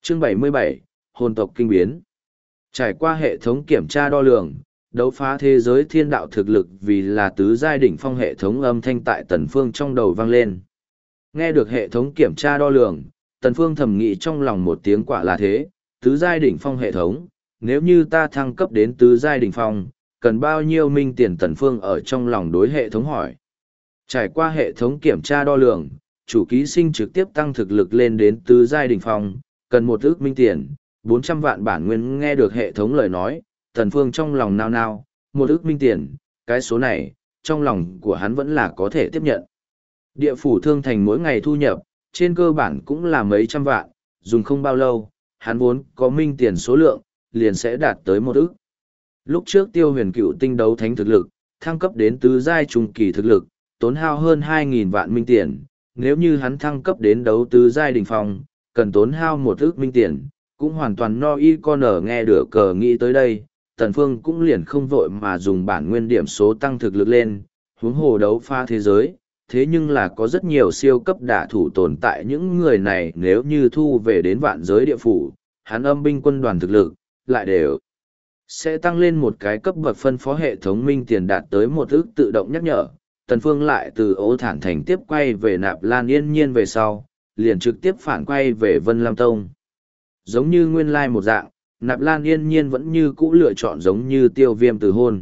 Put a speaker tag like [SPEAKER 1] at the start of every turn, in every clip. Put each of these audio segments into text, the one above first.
[SPEAKER 1] Chương 77, Hồn tộc kinh biến. Trải qua hệ thống kiểm tra đo lường, đấu phá thế giới thiên đạo thực lực vì là tứ giai đỉnh phong hệ thống âm thanh tại Tần Phương trong đầu vang lên. Nghe được hệ thống kiểm tra đo lường, Tần Phương thầm nghĩ trong lòng một tiếng quả là thế, tứ giai đỉnh phong hệ thống, nếu như ta thăng cấp đến tứ giai đỉnh phong, cần bao nhiêu minh tiền? Tần Phương ở trong lòng đối hệ thống hỏi. Trải qua hệ thống kiểm tra đo lường, chủ ký sinh trực tiếp tăng thực lực lên đến tứ giai đỉnh phong, cần 1 ức minh tiền, 400 vạn bản nguyên. Nghe được hệ thống lời nói, Tần Phương trong lòng nao nao, 1 ức minh tiền, cái số này, trong lòng của hắn vẫn là có thể tiếp nhận. Địa phủ thương thành mỗi ngày thu nhập, trên cơ bản cũng là mấy trăm vạn, dùng không bao lâu, hắn vốn có minh tiền số lượng, liền sẽ đạt tới 1 ức. Lúc trước Tiêu Huyền Cựu tinh đấu thánh thực lực, thăng cấp đến tứ giai trung kỳ thực lực, tốn hao hơn 2.000 vạn minh tiền, nếu như hắn thăng cấp đến đấu tứ giai đỉnh phong, cần tốn hao 1 ức minh tiền, cũng hoàn toàn no y con ở. Nghe được cờ nghĩ tới đây, Tần Phương cũng liền không vội mà dùng bản nguyên điểm số tăng thực lực lên, huống hồ đấu phá thế giới, thế nhưng là có rất nhiều siêu cấp đả thủ tồn tại. Những người này nếu như thu về đến vạn giới địa phủ, hắn âm binh quân đoàn thực lực, lại đều sẽ tăng lên một cái cấp bậc. Phân phó hệ thống minh tiền đạt tới 1 ức tự động nhắc nhở. Tần Phương lại từ Ô Thản Thành tiếp quay về Nạp Lan Yên Nhiên về sau, liền trực tiếp phản quay về Vân Lam Tông. Giống như nguyên lai một dạng, Nạp Lan Yên Nhiên vẫn như cũ lựa chọn giống như Tiêu Viêm từ hôn.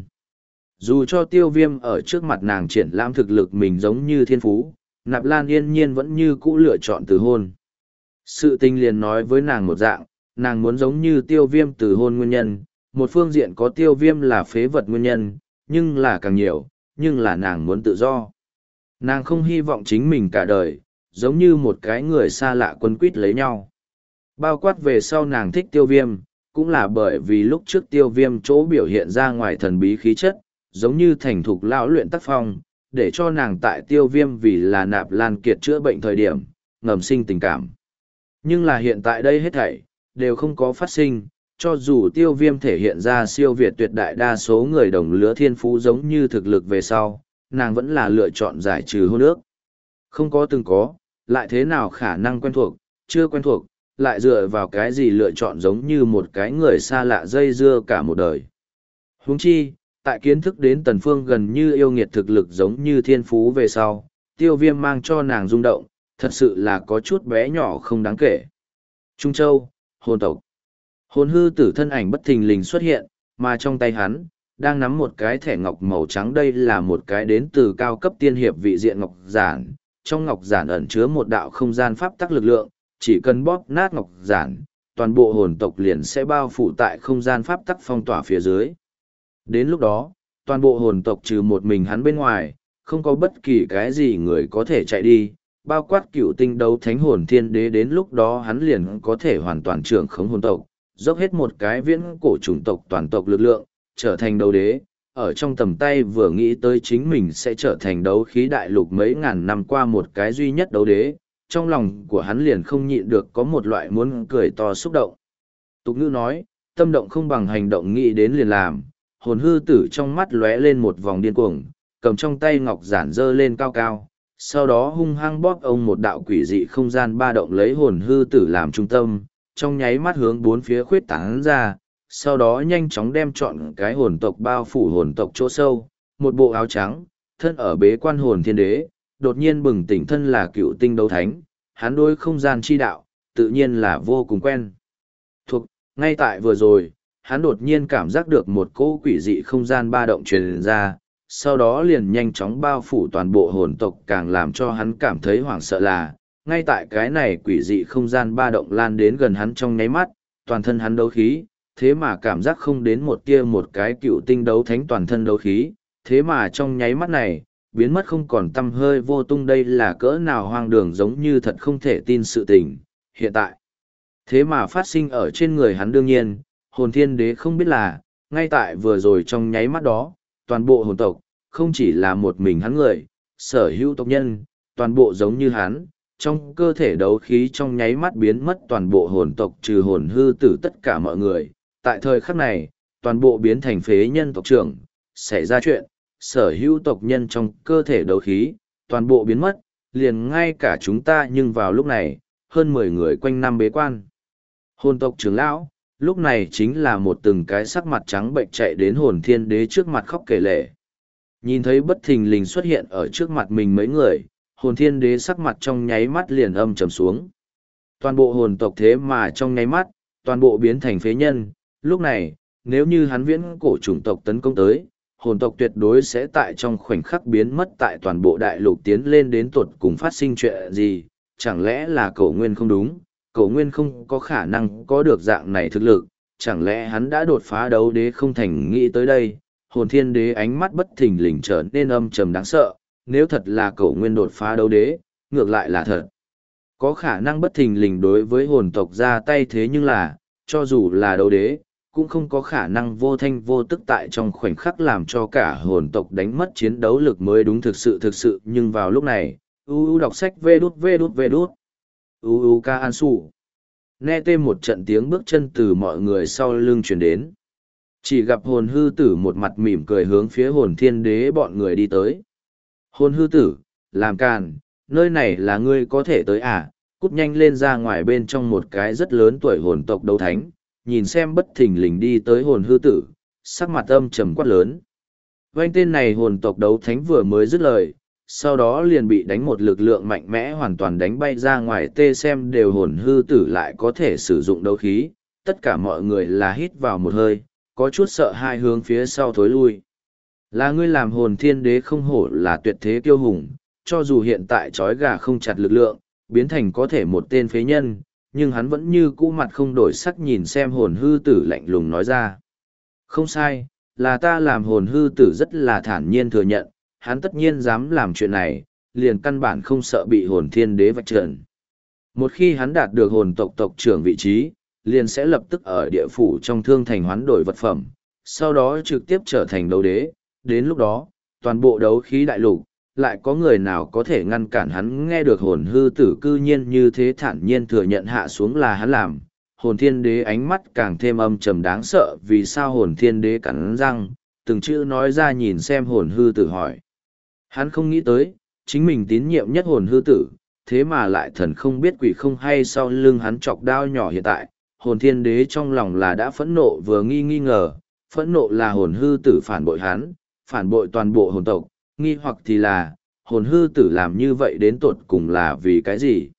[SPEAKER 1] Dù cho Tiêu Viêm ở trước mặt nàng triển lãm thực lực mình giống như thiên phú, Nạp Lan Yên Nhiên vẫn như cũ lựa chọn từ hôn. Sự tình liền nói với nàng một dạng, nàng muốn giống như Tiêu Viêm từ hôn nguyên nhân, một phương diện có Tiêu Viêm là phế vật nguyên nhân, nhưng là càng nhiều, nhưng là nàng muốn tự do. Nàng không hy vọng chính mình cả đời, giống như một cái người xa lạ quấn quýt lấy nhau. Bao quát về sau nàng thích Tiêu Viêm, cũng là bởi vì lúc trước Tiêu Viêm chỗ biểu hiện ra ngoài thần bí khí chất, giống như thành thục lão luyện tác phong, để cho nàng tại Tiêu Viêm vì là Nạp Lan Kiệt chữa bệnh thời điểm, ngầm sinh tình cảm. Nhưng là hiện tại đây hết thảy, đều không có phát sinh, cho dù Tiêu Viêm thể hiện ra siêu việt tuyệt đại đa số người đồng lứa thiên phú giống như thực lực về sau, nàng vẫn là lựa chọn giải trừ hôn ước. Không có từng có, lại thế nào khả năng quen thuộc, chưa quen thuộc, lại dựa vào cái gì lựa chọn giống như một cái người xa lạ dây dưa cả một đời. Huống chi, tại kiến thức đến Tần Phương gần như yêu nghiệt thực lực giống như thiên phú về sau, Tiêu Viêm mang cho nàng rung động, thật sự là có chút bé nhỏ không đáng kể. Trung Châu, hồn tộc. Hồn hư tử thân ảnh bất thình lình xuất hiện, mà trong tay hắn, đang nắm một cái thẻ ngọc màu trắng. Đây là một cái đến từ cao cấp tiên hiệp vị diện ngọc giản. Trong ngọc giản ẩn chứa một đạo không gian pháp tắc lực lượng, chỉ cần bóp nát ngọc giản, toàn bộ hồn tộc liền sẽ bao phủ tại không gian pháp tắc phong tỏa phía dưới. Đến lúc đó, toàn bộ hồn tộc trừ một mình hắn bên ngoài, không có bất kỳ cái gì người có thể chạy đi, bao quát cựu tinh đấu thánh hồn thiên đế. Đến lúc đó hắn liền có thể hoàn toàn trưởng khống hồn tộc, dốc hết một cái viễn cổ chủng tộc toàn tộc lực lượng, trở thành đấu đế. Ở trong tầm tay vừa nghĩ tới chính mình sẽ trở thành đấu khí đại lục mấy ngàn năm qua một cái duy nhất đấu đế, trong lòng của hắn liền không nhịn được có một loại muốn cười to xúc động. Tục ngữ nói, tâm động không bằng hành động, nghĩ đến liền làm. Hồn hư tử trong mắt lóe lên một vòng điên cuồng, cầm trong tay ngọc giản dơ lên cao cao, sau đó hung hăng bóp ông một đạo quỷ dị không gian ba động lấy hồn hư tử làm trung tâm, trong nháy mắt hướng bốn phía khuyết tán ra, sau đó nhanh chóng đem trọn cái hồn tộc bao phủ. Hồn tộc chỗ sâu, một bộ áo trắng, thân ở bế quan hồn thiên đế, đột nhiên bừng tỉnh. Thân là cựu tinh đấu thánh, hắn đối không gian chi đạo, tự nhiên là vô cùng quen thuộc. Ngay tại vừa rồi, hắn đột nhiên cảm giác được một cỗ quỷ dị không gian ba động truyền ra, sau đó liền nhanh chóng bao phủ toàn bộ hồn tộc. Càng làm cho hắn cảm thấy hoảng sợ là, ngay tại cái này quỷ dị không gian ba động lan đến gần hắn trong nháy mắt, toàn thân hắn đấu khí, thế mà cảm giác không đến một tia một cái cựu tinh đấu thánh toàn thân đấu khí, thế mà trong nháy mắt này, biến mất không còn tăm hơi vô tung. Đây là cỡ nào hoang đường, giống như thật không thể tin sự tình, hiện tại. Thế mà phát sinh ở trên người hắn. Đương nhiên, hồn thiên đế không biết là, ngay tại vừa rồi trong nháy mắt đó, toàn bộ hồn tộc, không chỉ là một mình hắn người, sở hữu tộc nhân, toàn bộ giống như hắn, trong cơ thể đấu khí trong nháy mắt biến mất. Toàn bộ hồn tộc trừ hồn hư tử tất cả mọi người, tại thời khắc này, toàn bộ biến thành phế nhân. Tộc trưởng, xảy ra chuyện, sở hữu tộc nhân trong cơ thể đấu khí, toàn bộ biến mất, liền ngay cả chúng ta. Nhưng vào lúc này, hơn 10 người quanh năm bế quan. Hồn tộc trưởng lão, lúc này chính là một từng cái sắc mặt trắng bệnh chạy đến hồn thiên đế trước mặt khóc kể lể. Nhìn thấy bất thình lình xuất hiện ở trước mặt mình mấy người, hồn thiên đế sắc mặt trong nháy mắt liền âm trầm xuống. Toàn bộ hồn tộc thế mà trong nháy mắt, toàn bộ biến thành phế nhân. Lúc này, nếu như hắn viễn cổ chủng tộc tấn công tới, hồn tộc tuyệt đối sẽ tại trong khoảnh khắc biến mất tại toàn bộ đại lục tiến lên đến tột cùng phát sinh chuyện gì. Chẳng lẽ là cổ nguyên không đúng, cổ nguyên không có khả năng có được dạng này thực lực, chẳng lẽ hắn đã đột phá đấu đế không thành nghĩ tới đây. Hồn thiên đế ánh mắt bất thình lình trở nên âm trầm đáng sợ, nếu thật là cổ nguyên đột phá đấu đế, ngược lại là thật. Có khả năng bất thình lình đối với hồn tộc ra tay, thế nhưng là, cho dù là đấu đế, cũng không có khả năng vô thanh vô tức tại trong khoảnh khắc làm cho cả hồn tộc đánh mất chiến đấu lực mới đúng, thực sự. Nhưng vào lúc này, đọc sách vê đút. Ca An Sủ. Nghe tên một trận tiếng bước chân từ mọi người sau lưng truyền đến. Chỉ gặp hồn hư tử một mặt mỉm cười hướng phía hồn thiên đế bọn người đi tới. Hồn hư tử, làm càn, nơi này là ngươi có thể tới à, cút nhanh lên ra ngoài. Bên trong một cái rất lớn tuổi hồn tộc đấu thánh, nhìn xem bất thình lình đi tới hồn hư tử, sắc mặt âm trầm quát lớn. Vanh tên này hồn tộc đấu thánh vừa mới dứt lời, sau đó liền bị đánh một lực lượng mạnh mẽ hoàn toàn đánh bay ra ngoài. Tê xem đều hồn hư tử lại có thể sử dụng đấu khí, tất cả mọi người là hít vào một hơi, có chút sợ hai hướng phía sau thối lui. Là ngươi làm hồn thiên đế không hổ là tuyệt thế kiêu hùng, cho dù hiện tại trói gà không chặt lực lượng, biến thành có thể một tên phế nhân, nhưng hắn vẫn như cũ mặt không đổi sắc nhìn xem hồn hư tử lạnh lùng nói ra. Không sai, là ta làm. Hồn hư tử rất là thản nhiên thừa nhận, hắn tất nhiên dám làm chuyện này, liền căn bản không sợ bị hồn thiên đế vạch trần. Một khi hắn đạt được hồn tộc tộc trưởng vị trí, liền sẽ lập tức ở địa phủ trong thương thành hoán đổi vật phẩm, sau đó trực tiếp trở thành đấu đế. Đến lúc đó, toàn bộ đấu khí đại lục, lại có người nào có thể ngăn cản hắn? Nghe được hồn hư tử cư nhiên như thế thản nhiên thừa nhận hạ xuống là hắn làm, hồn thiên đế ánh mắt càng thêm âm trầm đáng sợ. Vì sao? Hồn thiên đế cắn răng, từng chữ nói ra nhìn xem hồn hư tử hỏi. Hắn không nghĩ tới, chính mình tín nhiệm nhất hồn hư tử, thế mà lại thần không biết quỷ không hay sau lưng hắn chọc đao nhỏ. Hiện tại, hồn thiên đế trong lòng là đã phẫn nộ vừa nghi ngờ, phẫn nộ là hồn hư tử phản bội hắn, phản bội toàn bộ hồn tộc, nghi hoặc thì là, hồn hư tử làm như vậy đến tột cùng là vì cái gì?